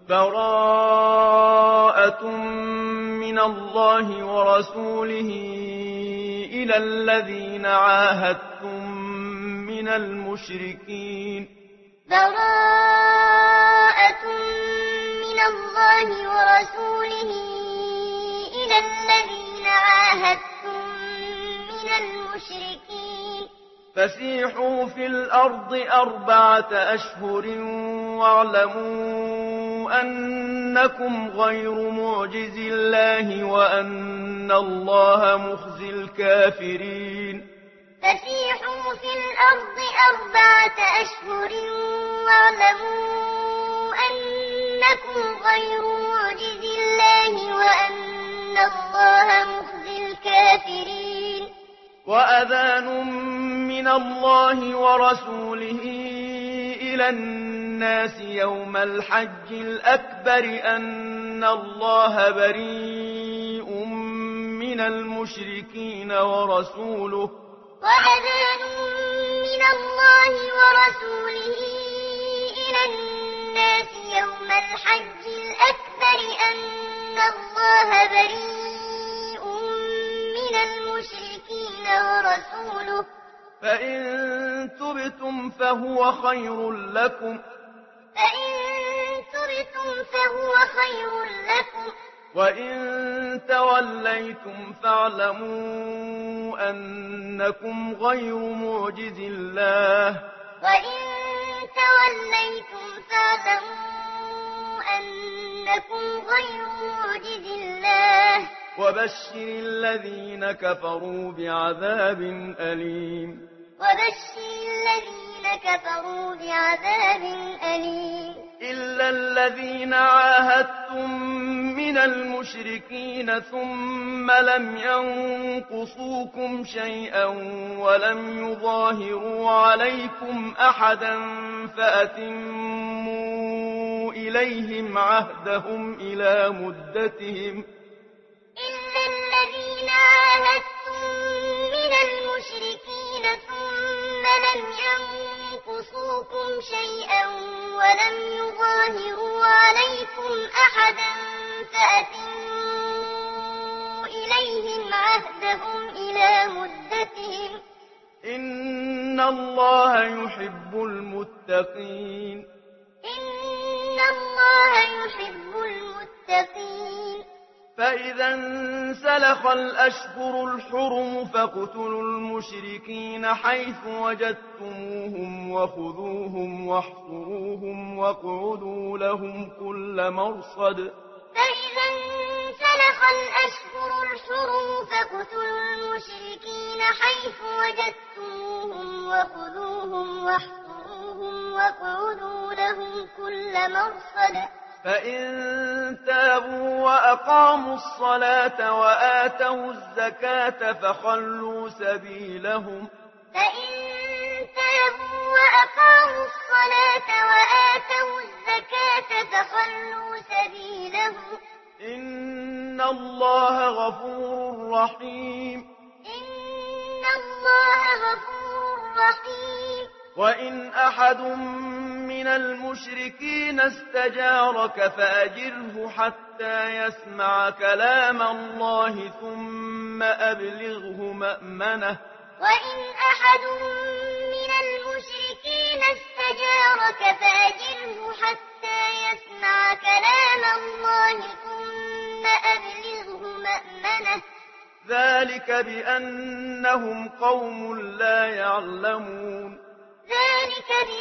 براءة من الله ورسوله إلى الذين عاهدتم من المشركين. براءة من الله ورسوله إلى الذين عاهدتم من المشركين. فسيحوا في الأرض 4 أشهر واعلموا أنكم غير معجز الله وأن الله مخزي الكافرين. فسيحوا في الأرض 4 أشهر واعلموا أنكم غير معجز الله وأن الله مخزي الكافرين. وأذان من الله ورسوله إلى الناس يوم الحج الأكبر أن الله بريء من المشركين ورسوله. وأذان من الله ورسوله إلى الناس يوم الحج الأكبر أن الله بريء من المشركين ورسوله. فإن تبتم فهو خير لكم. فإن تبتم فهو خير لكم. وإن توليتم فاعلموا أنكم غير معجز الله. وإن توليتم فاعلموا أنكم غير معجز الله. وبشر الذين كفروا بعذاب أليم. وبشر الذين كفروا بعذاب أليم. إلا الذين عاهدتم من المشركين ثم لم ينقصوكم شيئا ولم يظاهروا عليكم أحدا فأتموا إليهم عهدهم إلى مدتهم. إلا الذين عاهدتم من المشركين ثم لم ينقصوكم شيئا ولم يظاهروا عليكم أحدا فأتموا إليهم عهدهم إلى مدتهم. إن الله يحب المتقين. إن الله يحب المتقين. فإذا انسلخ الأشهر الحرم فاقتلوا المشركين حيث وجدتموهم وخذوهم واحصروهم واقعدوا لهم كل مرصد. فإذا انسلخ الأشهر الحرم فاقتلوا المشركين حيث وجدتموهم وخذوهم واحصروهم واقعدوا لهم كل مرصد. فإن تابوا وأقاموا الصلاة وآتوا الزكاة فخلوا سبيلهم. فإن تابوا وأقاموا الصلاة وآتوا الزكاة فخلوا سبيلهم. إن الله غفور رحيم. إن الله غفور رحيم. وإن أحد من المشركين استجارك فأجره حتى يسمع كلام الله ثم أبلغه مأمنه. وإن أحد من المشركين استجارك فأجره حتى يسمع كلام الله ثم أبلغه مأمنه. ذلك بأنهم قوم لا يعلمون. ذلك